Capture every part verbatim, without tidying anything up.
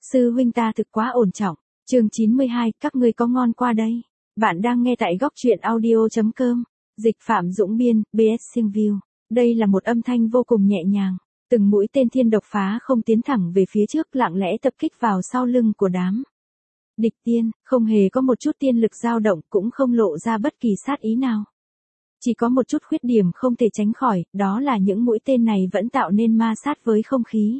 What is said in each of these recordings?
Sư huynh ta thực quá ổn trọng. Chương chín mươi hai, các ngươi có ngon qua đây. Bạn đang nghe tại góc truyện audio.com. Dịch Phạm Dũng biên, bê ét Siêng View. Đây là một âm thanh vô cùng nhẹ nhàng. Từng mũi tên thiên độc phá không tiến thẳng về phía trước, lặng lẽ tập kích vào sau lưng của đám địch tiên, không hề có một chút tiên lực dao động, cũng không lộ ra bất kỳ sát ý nào. Chỉ có một chút khuyết điểm không thể tránh khỏi, đó là những mũi tên này vẫn tạo nên ma sát với không khí.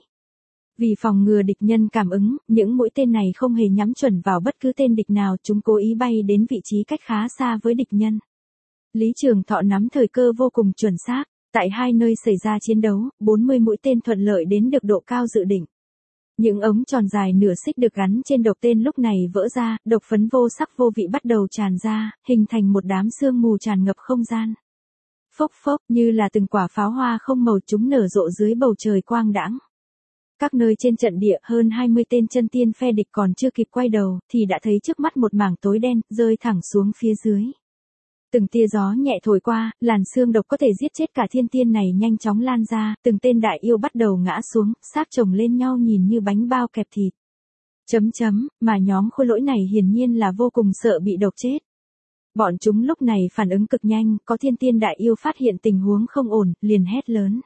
Vì phòng ngừa địch nhân cảm ứng, những mũi tên này không hề nhắm chuẩn vào bất cứ tên địch nào, chúng cố ý bay đến vị trí cách khá xa với địch nhân. Lý Trường Thọ nắm thời cơ vô cùng chuẩn xác, tại hai nơi xảy ra chiến đấu, bốn mươi mũi tên thuận lợi đến được độ cao dự định. Những ống tròn dài nửa xích được gắn trên độc tên lúc này vỡ ra, độc phấn vô sắc vô vị bắt đầu tràn ra, hình thành một đám sương mù tràn ngập không gian. Phốc phốc, như là từng quả pháo hoa không màu, chúng nở rộ dưới bầu trời quang đãng. Các nơi trên trận địa, hơn hai mươi tên chân tiên phe địch còn chưa kịp quay đầu, thì đã thấy trước mắt một mảng tối đen, rơi thẳng xuống phía dưới. Từng tia gió nhẹ thổi qua, làn sương độc có thể giết chết cả thiên tiên này nhanh chóng lan ra, từng tên đại yêu bắt đầu ngã xuống, xác chồng lên nhau nhìn như bánh bao kẹp thịt. Chấm chấm, mà nhóm khôi lỗi này hiển nhiên là vô cùng sợ bị độc chết. Bọn chúng lúc này phản ứng cực nhanh, có thiên tiên đại yêu phát hiện tình huống không ổn, liền hét lớn.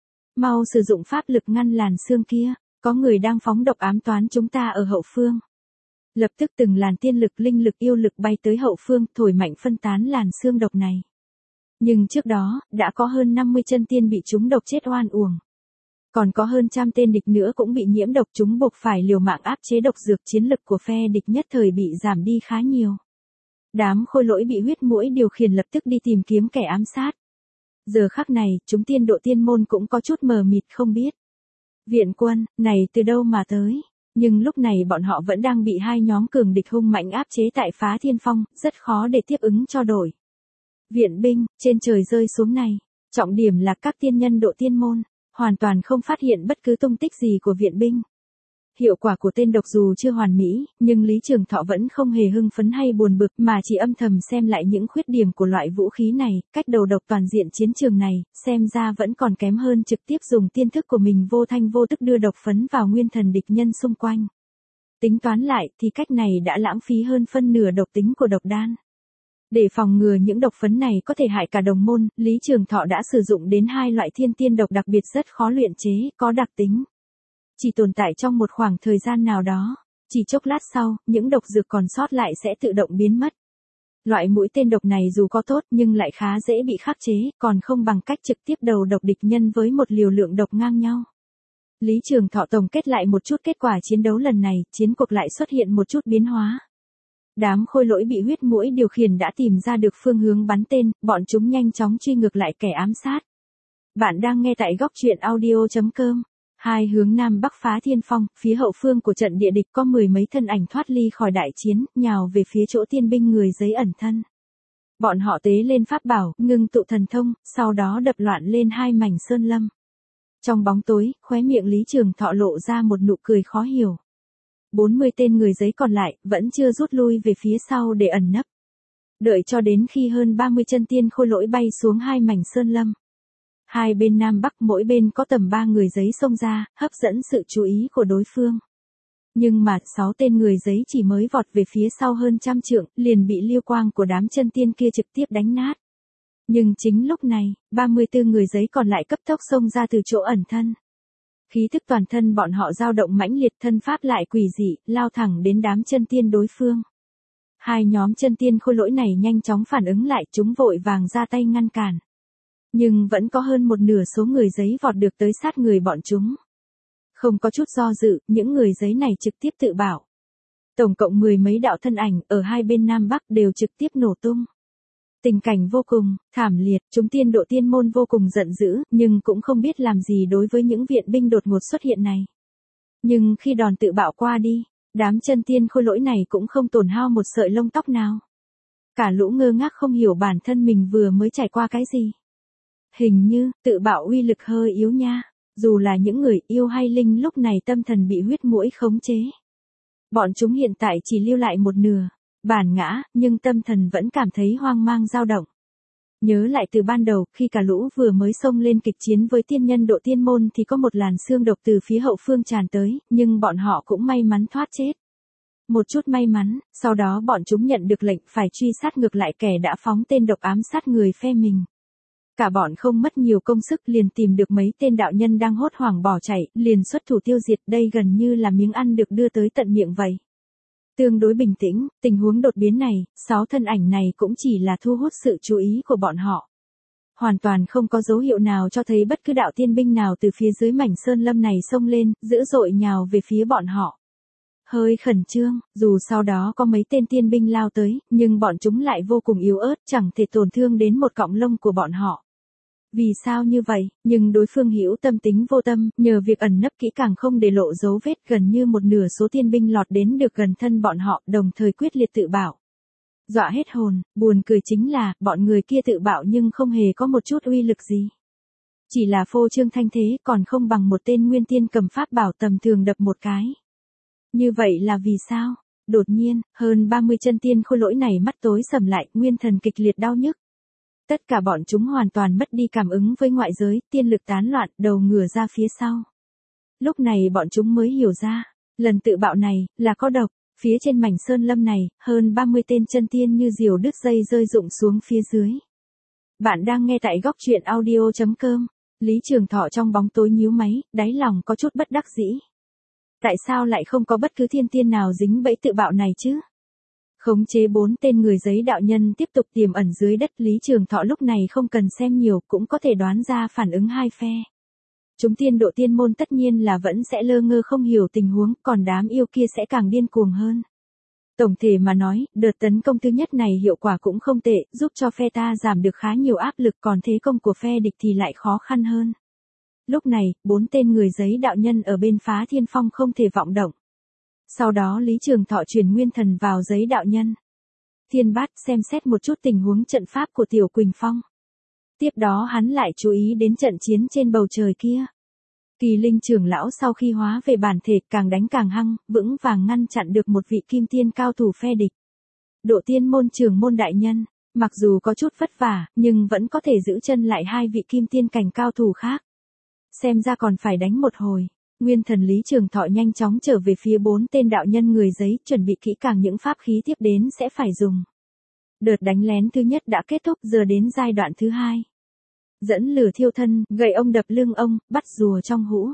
Mau sử dụng pháp lực ngăn làn sương kia, có người đang phóng độc ám toán chúng ta ở hậu phương. Lập tức từng làn tiên lực, linh lực, yêu lực bay tới hậu phương, thổi mạnh phân tán làn sương độc này. Nhưng trước đó, đã có hơn năm mươi chân tiên bị chúng độc chết oan uổng. Còn có hơn trăm tên địch nữa cũng bị nhiễm độc, chúng buộc phải liều mạng áp chế độc dược, chiến lực của phe địch nhất thời bị giảm đi khá nhiều. Đám khôi lỗi bị huyết mũi điều khiển lập tức đi tìm kiếm kẻ ám sát. Giờ khắc này, chúng tiên độ tiên môn cũng có chút mờ mịt không biết. Viện quân, này từ đâu mà tới? Nhưng lúc này bọn họ vẫn đang bị hai nhóm cường địch hung mạnh áp chế tại Phá Thiên Phong, rất khó để tiếp ứng cho đổi. Viện binh, trên trời rơi xuống này. Trọng điểm là các tiên nhân độ tiên môn, hoàn toàn không phát hiện bất cứ tung tích gì của viện binh. Hiệu quả của tên độc dù chưa hoàn mỹ, nhưng Lý Trường Thọ vẫn không hề hưng phấn hay buồn bực, mà chỉ âm thầm xem lại những khuyết điểm của loại vũ khí này, cách đầu độc toàn diện chiến trường này, xem ra vẫn còn kém hơn trực tiếp dùng tiên thức của mình vô thanh vô tức đưa độc phấn vào nguyên thần địch nhân xung quanh. Tính toán lại thì cách này đã lãng phí hơn phân nửa độc tính của độc đan. Để phòng ngừa những độc phấn này có thể hại cả đồng môn, Lý Trường Thọ đã sử dụng đến hai loại thiên tiên độc đặc biệt rất khó luyện chế, có đặc tính chỉ tồn tại trong một khoảng thời gian nào đó, chỉ chốc lát sau, những độc dược còn sót lại sẽ tự động biến mất. Loại mũi tên độc này dù có tốt nhưng lại khá dễ bị khắc chế, còn không bằng cách trực tiếp đầu độc địch nhân với một liều lượng độc ngang nhau. Lý Trường Thọ tổng kết lại một chút kết quả chiến đấu lần này, chiến cuộc lại xuất hiện một chút biến hóa. Đám khôi lỗi bị huyết mũi điều khiển đã tìm ra được phương hướng bắn tên, bọn chúng nhanh chóng truy ngược lại kẻ ám sát. Bạn đang nghe tại góc truyện audio.com. Hai hướng Nam Bắc Phá Thiên Phong, phía hậu phương của trận địa địch có mười mấy thân ảnh thoát ly khỏi đại chiến, nhào về phía chỗ tiên binh người giấy ẩn thân. Bọn họ tế lên pháp bảo, ngưng tụ thần thông, sau đó đập loạn lên hai mảnh sơn lâm. Trong bóng tối, khóe miệng Lý Trường Thọ lộ ra một nụ cười khó hiểu. bốn mươi tên người giấy còn lại, vẫn chưa rút lui về phía sau để ẩn nấp. Đợi cho đến khi hơn ba mươi chân tiên khôi lỗi bay xuống hai mảnh sơn lâm. Hai bên Nam Bắc mỗi bên có tầm ba người giấy xông ra, hấp dẫn sự chú ý của đối phương. Nhưng mà, sáu tên người giấy chỉ mới vọt về phía sau hơn trăm trượng, liền bị liêu quang của đám chân tiên kia trực tiếp đánh nát. Nhưng chính lúc này, ba mươi tư người giấy còn lại cấp tốc xông ra từ chỗ ẩn thân. Khí thức toàn thân bọn họ dao động mãnh liệt, thân pháp lại quỷ dị, lao thẳng đến đám chân tiên đối phương. Hai nhóm chân tiên khôi lỗi này nhanh chóng phản ứng lại, chúng vội vàng ra tay ngăn cản. Nhưng vẫn có hơn một nửa số người giấy vọt được tới sát người bọn chúng. Không có chút do dự, những người giấy này trực tiếp tự bảo. Tổng cộng mười mấy đạo thân ảnh ở hai bên Nam Bắc đều trực tiếp nổ tung. Tình cảnh vô cùng thảm liệt, chúng tiên độ tiên môn vô cùng giận dữ, nhưng cũng không biết làm gì đối với những viện binh đột ngột xuất hiện này. Nhưng khi đòn tự bạo qua đi, đám chân tiên khôi lỗi này cũng không tổn hao một sợi lông tóc nào. Cả lũ ngơ ngác không hiểu bản thân mình vừa mới trải qua cái gì. Hình như, tự bạo uy lực hơi yếu nha, dù là những người yêu hay linh lúc này tâm thần bị huyết mũi khống chế. Bọn chúng hiện tại chỉ lưu lại một nửa, bản ngã, nhưng tâm thần vẫn cảm thấy hoang mang dao động. Nhớ lại từ ban đầu, khi cả lũ vừa mới xông lên kịch chiến với tiên nhân độ tiên môn thì có một làn xương độc từ phía hậu phương tràn tới, nhưng bọn họ cũng may mắn thoát chết. Một chút may mắn, sau đó bọn chúng nhận được lệnh phải truy sát ngược lại kẻ đã phóng tên độc ám sát người phe mình. Cả bọn không mất nhiều công sức liền tìm được mấy tên đạo nhân đang hốt hoảng bỏ chạy, liền xuất thủ tiêu diệt, đây gần như là miếng ăn được đưa tới tận miệng vậy. Tương đối bình tĩnh, tình huống đột biến này, sáu thân ảnh này cũng chỉ là thu hút sự chú ý của bọn họ. Hoàn toàn không có dấu hiệu nào cho thấy bất cứ đạo tiên binh nào từ phía dưới mảnh sơn lâm này xông lên, dữ dội nhào về phía bọn họ. Hơi khẩn trương, dù sau đó có mấy tên tiên binh lao tới, nhưng bọn chúng lại vô cùng yếu ớt, chẳng thể tổn thương đến một cọng lông của bọn họ. Vì sao như vậy, nhưng đối phương hữu tâm tính vô tâm, nhờ việc ẩn nấp kỹ càng không để lộ dấu vết, gần như một nửa số tiên binh lọt đến được gần thân bọn họ, đồng thời quyết liệt tự bảo. Dọa hết hồn, buồn cười chính là, bọn người kia tự bạo nhưng không hề có một chút uy lực gì. Chỉ là phô trương thanh thế, còn không bằng một tên nguyên tiên cầm pháp bảo tầm thường đập một cái. Như vậy là vì sao? Đột nhiên, hơn ba mươi chân tiên khôi lỗi này mắt tối sầm lại, nguyên thần kịch liệt đau nhức. Tất cả bọn chúng hoàn toàn mất đi cảm ứng với ngoại giới, tiên lực tán loạn, đầu ngửa ra phía sau. Lúc này bọn chúng mới hiểu ra, lần tự bạo này, là có độc. Phía trên mảnh sơn lâm này, hơn ba mươi tên chân tiên như diều đứt dây rơi rụng xuống phía dưới. Bạn đang nghe tại góc truyện audio chấm com. Lý Trường Thọ trong bóng tối nhíu máy, đáy lòng có chút bất đắc dĩ. Tại sao lại không có bất cứ thiên tiên nào dính bẫy tự bạo này chứ? Khống chế bốn tên người giấy đạo nhân tiếp tục tiềm ẩn dưới đất, Lý Trường Thọ lúc này không cần xem nhiều cũng có thể đoán ra phản ứng hai phe. Chúng tiên độ tiên môn tất nhiên là vẫn sẽ lơ ngơ không hiểu tình huống, còn đám yêu kia sẽ càng điên cuồng hơn. Tổng thể mà nói, đợt tấn công thứ nhất này hiệu quả cũng không tệ, giúp cho phe ta giảm được khá nhiều áp lực, còn thế công của phe địch thì lại khó khăn hơn. Lúc này, bốn tên người giấy đạo nhân ở bên Phá Thiên Phong không thể vọng động. Sau đó Lý Trường Thọ truyền nguyên thần vào giấy đạo nhân. Thiên Bát xem xét một chút tình huống trận pháp của Tiểu Quỳnh Phong. Tiếp đó hắn lại chú ý đến trận chiến trên bầu trời kia. Kỳ Linh trưởng lão sau khi hóa về bản thể càng đánh càng hăng, vững vàng ngăn chặn được một vị kim tiên cao thủ phe địch. Độ tiên môn trưởng môn đại nhân, mặc dù có chút vất vả, nhưng vẫn có thể giữ chân lại hai vị kim tiên cảnh cao thủ khác. Xem ra còn phải đánh một hồi. Nguyên thần Lý Trường Thọ nhanh chóng trở về phía bốn tên đạo nhân người giấy, chuẩn bị kỹ càng những pháp khí tiếp đến sẽ phải dùng. Đợt đánh lén thứ nhất đã kết thúc, giờ đến giai đoạn thứ hai. Dẫn lửa thiêu thân, gậy ông đập lưng ông, bắt rùa trong hũ.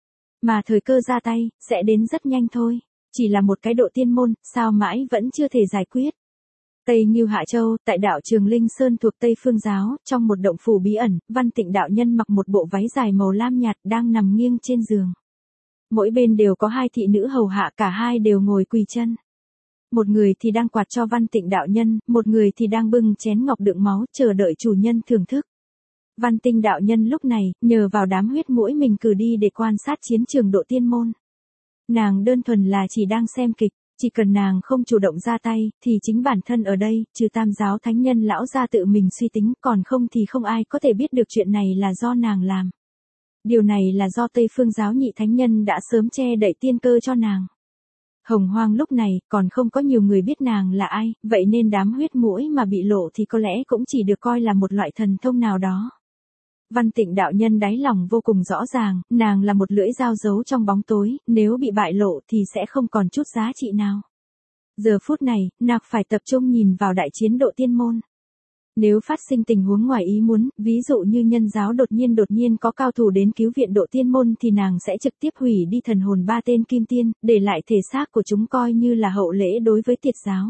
Mà thời cơ ra tay, sẽ đến rất nhanh thôi. Chỉ là một cái độ tiên môn, sao mãi vẫn chưa thể giải quyết. Tây Ngưu Hạ Châu, tại đảo Trường Linh Sơn thuộc Tây Phương Giáo, trong một động phủ bí ẩn, Văn Tịnh đạo nhân mặc một bộ váy dài màu lam nhạt đang nằm nghiêng trên giường. Mỗi bên đều có hai thị nữ hầu hạ, cả hai đều ngồi quỳ chân. Một người thì đang quạt cho Văn Tịnh đạo nhân, một người thì đang bưng chén ngọc đựng máu chờ đợi chủ nhân thưởng thức. Văn Tịnh đạo nhân lúc này, nhờ vào đám huyết mũi mình cử đi để quan sát chiến trường độ tiên môn. Nàng đơn thuần là chỉ đang xem kịch, chỉ cần nàng không chủ động ra tay, thì chính bản thân ở đây, trừ Tam giáo thánh nhân lão gia tự mình suy tính, còn không thì không ai có thể biết được chuyện này là do nàng làm. Điều này là do Tây Phương giáo nhị thánh nhân đã sớm che đậy tiên cơ cho nàng. Hồng Hoang lúc này, còn không có nhiều người biết nàng là ai, vậy nên đám huyết mũi mà bị lộ thì có lẽ cũng chỉ được coi là một loại thần thông nào đó. Văn Tịnh đạo nhân đáy lòng vô cùng rõ ràng, nàng là một lưỡi dao giấu trong bóng tối, nếu bị bại lộ thì sẽ không còn chút giá trị nào. Giờ phút này, nàng phải tập trung nhìn vào đại chiến độ tiên môn. Nếu phát sinh tình huống ngoài ý muốn, ví dụ như nhân giáo đột nhiên đột nhiên có cao thủ đến cứu viện độ tiên môn thì nàng sẽ trực tiếp hủy đi thần hồn ba tên kim tiên, để lại thể xác của chúng coi như là hậu lễ đối với tiệt giáo.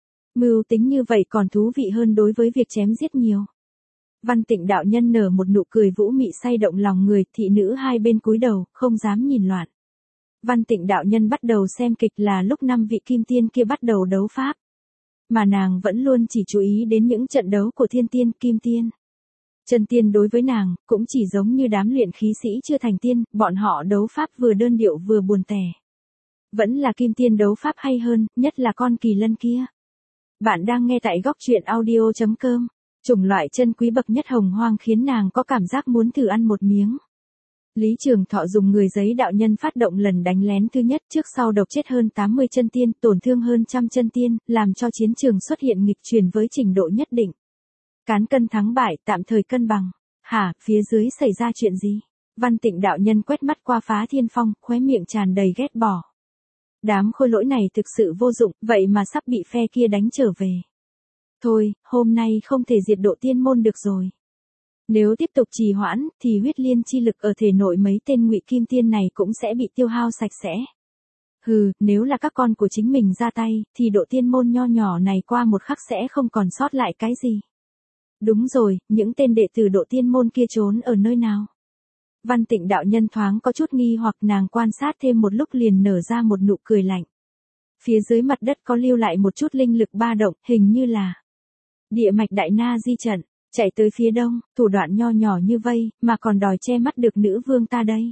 Mưu tính như vậy còn thú vị hơn đối với việc chém giết nhiều. Văn Tịnh đạo nhân nở một nụ cười vũ mị say động lòng người, thị nữ hai bên cúi đầu, không dám nhìn loạn. Văn Tịnh đạo nhân bắt đầu xem kịch là lúc năm vị kim tiên kia bắt đầu đấu pháp. Mà nàng vẫn luôn chỉ chú ý đến những trận đấu của thiên tiên, kim tiên. Chân tiên đối với nàng, cũng chỉ giống như đám luyện khí sĩ chưa thành tiên, bọn họ đấu pháp vừa đơn điệu vừa buồn tẻ. Vẫn là kim tiên đấu pháp hay hơn, nhất là con kỳ lân kia. Bạn đang nghe tại góc truyện audio chấm com. Chủng loại chân quý bậc nhất hồng hoang khiến nàng có cảm giác muốn thử ăn một miếng. Lý Trường Thọ dùng người giấy đạo nhân phát động lần đánh lén thứ nhất, trước sau độc chết hơn tám mươi chân tiên, tổn thương hơn trăm chân tiên, làm cho chiến trường xuất hiện nghịch chuyển với trình độ nhất định. Cán cân thắng bại, tạm thời cân bằng. Hả, phía dưới xảy ra chuyện gì? Văn Tịnh đạo nhân quét mắt qua Phá Thiên Phong, khóe miệng tràn đầy ghét bỏ. Đám khôi lỗi này thực sự vô dụng, vậy mà sắp bị phe kia đánh trở về. Thôi, hôm nay không thể diệt Độ Tiên môn được rồi. Nếu tiếp tục trì hoãn, thì huyết liên chi lực ở thể nội mấy tên Ngụy Kim Tiên này cũng sẽ bị tiêu hao sạch sẽ. Hừ, nếu là các con của chính mình ra tay, thì Độ Tiên môn nho nhỏ này qua một khắc sẽ không còn sót lại cái gì. Đúng rồi, những tên đệ tử Độ Tiên môn kia trốn ở nơi nào? Văn Tịnh đạo nhân thoáng có chút nghi hoặc, nàng quan sát thêm một lúc liền nở ra một nụ cười lạnh. Phía dưới mặt đất có lưu lại một chút linh lực ba động, hình như là địa mạch đại na di trận, chạy tới phía đông, thủ đoạn nho nhỏ như vây, mà còn đòi che mắt được nữ vương ta đây.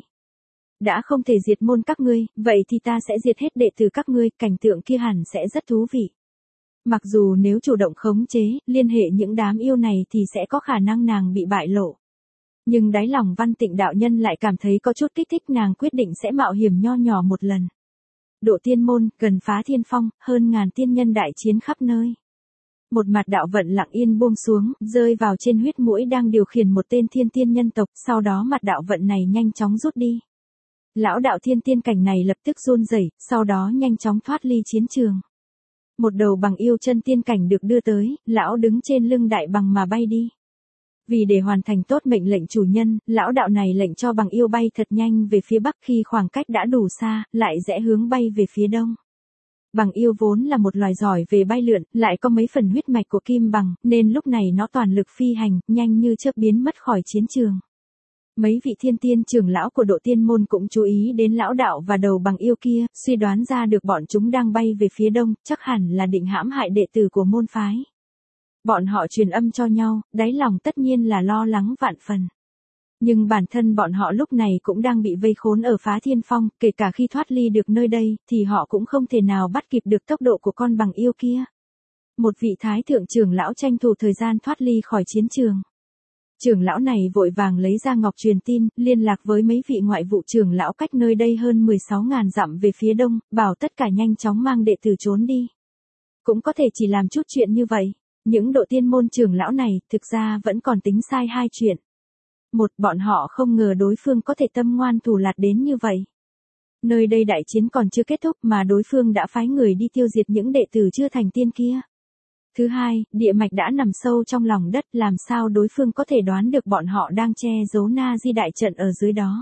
Đã không thể diệt môn các ngươi, vậy thì ta sẽ diệt hết đệ tử các ngươi, cảnh tượng kia hẳn sẽ rất thú vị. Mặc dù nếu chủ động khống chế, liên hệ những đám yêu này thì sẽ có khả năng nàng bị bại lộ. Nhưng đáy lòng Văn Tịnh đạo nhân lại cảm thấy có chút kích thích, nàng quyết định sẽ mạo hiểm nho nhỏ một lần. Độ Tiên môn, gần Phá Thiên Phong, hơn ngàn tiên nhân đại chiến khắp nơi. Một mặt đạo vận lặng yên buông xuống, rơi vào trên huyết mũi đang điều khiển một tên thiên tiên nhân tộc, sau đó mặt đạo vận này nhanh chóng rút đi. Lão đạo thiên tiên cảnh này lập tức run rẩy, sau đó nhanh chóng thoát ly chiến trường. Một đầu bằng yêu chân tiên cảnh được đưa tới, lão đứng trên lưng đại bằng mà bay đi. Vì để hoàn thành tốt mệnh lệnh chủ nhân, lão đạo này lệnh cho bằng yêu bay thật nhanh về phía bắc, khi khoảng cách đã đủ xa, lại rẽ hướng bay về phía đông. Bằng yêu vốn là một loài giỏi về bay lượn, lại có mấy phần huyết mạch của kim bằng, nên lúc này nó toàn lực phi hành, nhanh như chớp biến mất khỏi chiến trường. Mấy vị thiên tiên trưởng lão của Độ Tiên môn cũng chú ý đến lão đạo và đầu bằng yêu kia, suy đoán ra được bọn chúng đang bay về phía đông, chắc hẳn là định hãm hại đệ tử của môn phái. Bọn họ truyền âm cho nhau, đáy lòng tất nhiên là lo lắng vạn phần. Nhưng bản thân bọn họ lúc này cũng đang bị vây khốn ở Phá Thiên Phong, kể cả khi thoát ly được nơi đây, thì họ cũng không thể nào bắt kịp được tốc độ của con bằng yêu kia. Một vị thái thượng trưởng lão tranh thủ thời gian thoát ly khỏi chiến trường. Trưởng lão này vội vàng lấy ra ngọc truyền tin, liên lạc với mấy vị ngoại vụ trưởng lão cách nơi đây hơn mười sáu ngàn dặm về phía đông, bảo tất cả nhanh chóng mang đệ tử trốn đi. Cũng có thể chỉ làm chút chuyện như vậy. Những Độ Tiên môn trưởng lão này, thực ra vẫn còn tính sai hai chuyện. Một, bọn họ không ngờ đối phương có thể tâm ngoan thủ lạt đến như vậy. Nơi đây đại chiến còn chưa kết thúc mà đối phương đã phái người đi tiêu diệt những đệ tử chưa thành tiên kia. Thứ hai, địa mạch đã nằm sâu trong lòng đất, làm sao đối phương có thể đoán được bọn họ đang che giấu na di đại trận ở dưới đó.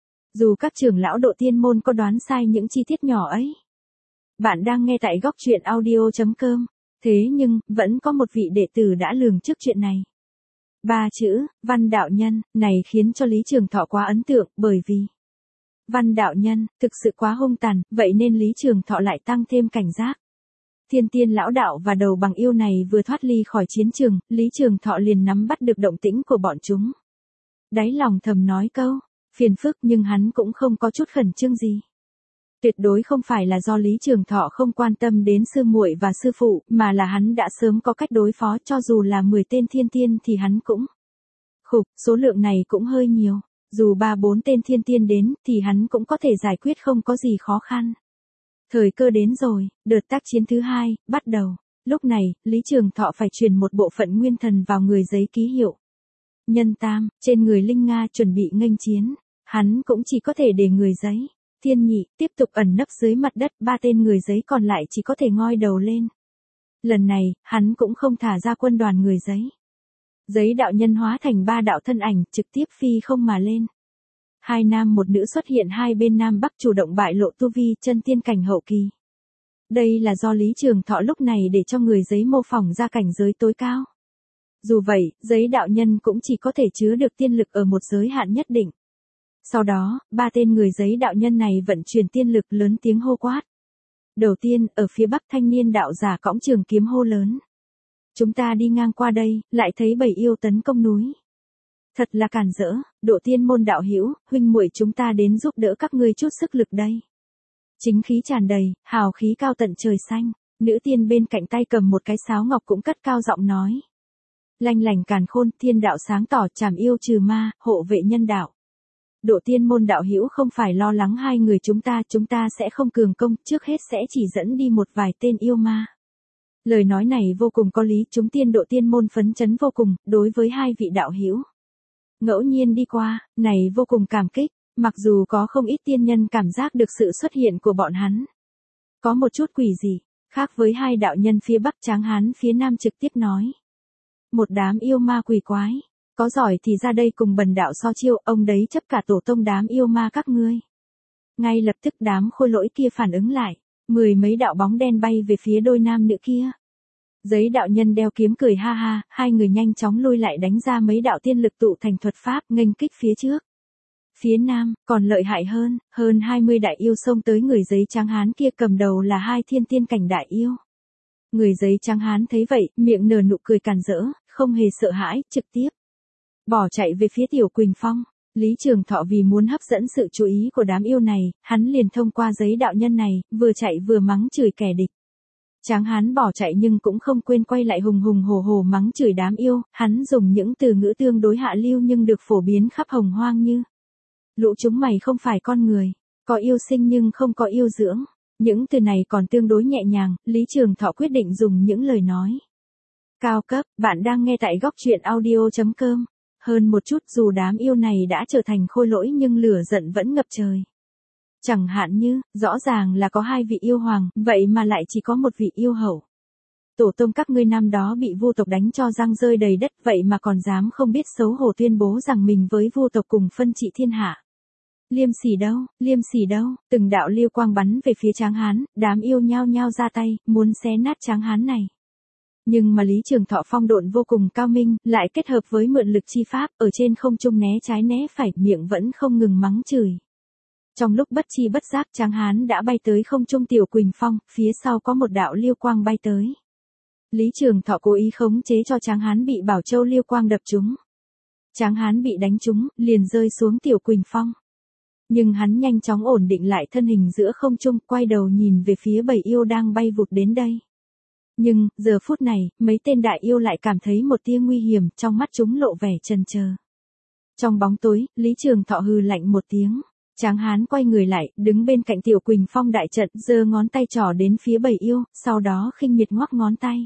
Dù các trưởng lão Độ Tiên môn có đoán sai những chi tiết nhỏ ấy. Bạn đang nghe tại góc truyện audio chấm com. Thế nhưng, vẫn có một vị đệ tử đã lường trước chuyện này. Ba chữ, Văn đạo nhân, này khiến cho Lý Trường Thọ quá ấn tượng, bởi vì Văn đạo nhân, thực sự quá hung tàn, vậy nên Lý Trường Thọ lại tăng thêm cảnh giác. Thiên tiên lão đạo và đầu bằng yêu này vừa thoát ly khỏi chiến trường, Lý Trường Thọ liền nắm bắt được động tĩnh của bọn chúng. Đáy lòng thầm nói câu, phiền phức, nhưng hắn cũng không có chút khẩn trương gì. Tuyệt đối không phải là do Lý Trường Thọ không quan tâm đến sư muội và sư phụ, mà là hắn đã sớm có cách đối phó, cho dù là mười tên thiên tiên thì hắn cũng khục, số lượng này cũng hơi nhiều, dù ba bốn tên thiên tiên đến thì hắn cũng có thể giải quyết không có gì khó khăn. Thời cơ đến rồi, đợt tác chiến thứ hai bắt đầu. Lúc này, Lý Trường Thọ phải truyền một bộ phận nguyên thần vào người giấy ký hiệu Nhân Tam, trên người Linh Nga chuẩn bị nghênh chiến, hắn cũng chỉ có thể để người giấy Thiên Nhị tiếp tục ẩn nấp dưới mặt đất, ba tên người giấy còn lại chỉ có thể ngoi đầu lên. Lần này, hắn cũng không thả ra quân đoàn người giấy. Giấy đạo nhân hóa thành ba đạo thân ảnh, trực tiếp phi không mà lên. Hai nam một nữ xuất hiện hai bên nam bắc, chủ động bại lộ tu vi chân tiên cảnh hậu kỳ. Đây là do Lý Trường Thọ lúc này để cho người giấy mô phỏng ra cảnh giới tối cao. Dù vậy, giấy đạo nhân cũng chỉ có thể chứa được tiên lực ở một giới hạn nhất định. Sau đó, ba tên người giấy đạo nhân này vận chuyển tiên lực, lớn tiếng hô quát. Đầu tiên, ở phía bắc thanh niên đạo giả cõng trường kiếm hô lớn. Chúng ta đi ngang qua đây, lại thấy bầy yêu tấn công núi. Thật là càn rỡ, Độ Tiên môn đạo hữu, huynh muội chúng ta đến giúp đỡ các ngươi chút sức lực đây. Chính khí tràn đầy, hào khí cao tận trời xanh, nữ tiên bên cạnh tay cầm một cái sáo ngọc cũng cất cao giọng nói. Lanh lành càn khôn, thiên đạo sáng tỏ, trảm yêu trừ ma, hộ vệ nhân đạo. Độ Tiên môn đạo hữu không phải lo lắng hai người chúng ta, chúng ta sẽ không cường công, trước hết sẽ chỉ dẫn đi một vài tên yêu ma. Lời nói này vô cùng có lý, chúng tiên độ tiên môn phấn chấn vô cùng, đối với hai vị đạo hữu ngẫu nhiên đi qua, này vô cùng cảm kích, mặc dù có không ít tiên nhân cảm giác được sự xuất hiện của bọn hắn. Có một chút quỷ dị, khác với hai đạo nhân phía Bắc, Tráng Hán phía Nam trực tiếp nói. Một đám yêu ma quỷ quái, có giỏi thì ra đây cùng bần đạo so chiêu, ông đấy chấp cả tổ tông đám yêu ma các ngươi. Ngay lập tức đám khôi lỗi kia phản ứng lại, mười mấy đạo bóng đen bay về phía đôi nam nữ kia. Giấy đạo nhân đeo kiếm cười ha ha, hai người nhanh chóng lui lại đánh ra mấy đạo tiên lực tụ thành thuật pháp nghênh kích phía trước. Phía Nam, còn lợi hại hơn, hơn hai mươi đại yêu xông tới người giấy Tráng Hán kia, cầm đầu là hai thiên tiên cảnh đại yêu. Người giấy Tráng Hán thấy vậy, miệng nở nụ cười càn rỡ, không hề sợ hãi, trực tiếp bỏ chạy về phía Tiểu Quỳnh Phong. Lý Trường Thọ vì muốn hấp dẫn sự chú ý của đám yêu này, hắn liền thông qua giấy đạo nhân này, vừa chạy vừa mắng chửi kẻ địch. Tráng Hán bỏ chạy nhưng cũng không quên quay lại hùng hùng hổ hổ mắng chửi đám yêu, hắn dùng những từ ngữ tương đối hạ lưu nhưng được phổ biến khắp hồng hoang như: lũ chúng mày không phải con người, có yêu sinh nhưng không có yêu dưỡng. Những từ này còn tương đối nhẹ nhàng, Lý Trường Thọ quyết định dùng những lời nói cao cấp. Bạn đang nghe tại góc truyện audio chấm com. Hơn một chút, dù đám yêu này đã trở thành khôi lỗi nhưng lửa giận vẫn ngập trời. Chẳng hạn như, rõ ràng là có hai vị yêu hoàng, vậy mà lại chỉ có một vị yêu hậu. Tổ tông các ngươi năm đó bị vu tộc đánh cho răng rơi đầy đất, vậy mà còn dám không biết xấu hổ tuyên bố rằng mình với vu tộc cùng phân trị thiên hạ. Liêm sỉ đâu, liêm sỉ đâu, từng đạo liêu quang bắn về phía Tráng Hán, đám yêu nhao nhao ra tay, muốn xé nát Tráng Hán này. Nhưng mà Lý Trường Thọ phong độn vô cùng cao minh, lại kết hợp với mượn lực chi pháp, ở trên không trung né trái né phải, miệng vẫn không ngừng mắng chửi. Trong lúc bất chi bất giác, Tráng Hán đã bay tới không trung Tiểu Quỳnh Phong, phía sau có một đạo liêu quang bay tới. Lý Trường Thọ cố ý khống chế cho Tráng Hán bị Bảo Châu liêu quang đập trúng. Tráng Hán bị đánh trúng, liền rơi xuống Tiểu Quỳnh Phong. Nhưng hắn nhanh chóng ổn định lại thân hình giữa không trung, quay đầu nhìn về phía bầy yêu đang bay vụt đến đây. Nhưng, giờ phút này, mấy tên đại yêu lại cảm thấy một tia nguy hiểm, trong mắt chúng lộ vẻ chần chờ. Trong bóng tối, Lý Trường Thọ hừ lạnh một tiếng. Tráng Hán quay người lại, đứng bên cạnh Tiểu Quỳnh Phong đại trận, giơ ngón tay trỏ đến phía bầy yêu, sau đó khinh miệt ngoắc ngón tay.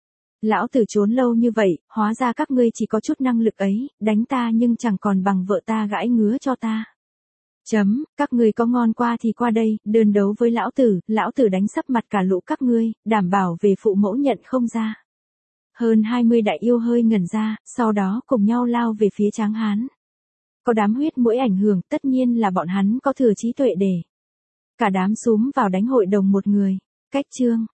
Lão tử trốn lâu như vậy, hóa ra các ngươi chỉ có chút năng lực ấy, đánh ta nhưng chẳng còn bằng vợ ta gãi ngứa cho ta. Chấm, các ngươi có ngon qua thì qua đây, đơn đấu với lão tử, lão tử đánh sấp mặt cả lũ các ngươi, đảm bảo về phụ mẫu nhận không ra. Hơn hai mươi đại yêu hơi ngẩn ra, sau đó cùng nhau lao về phía Tráng Hán. Có đám huyết mũi ảnh hưởng, tất nhiên là bọn hắn có thừa trí tuệ để cả đám xúm vào đánh hội đồng một người. Cách chương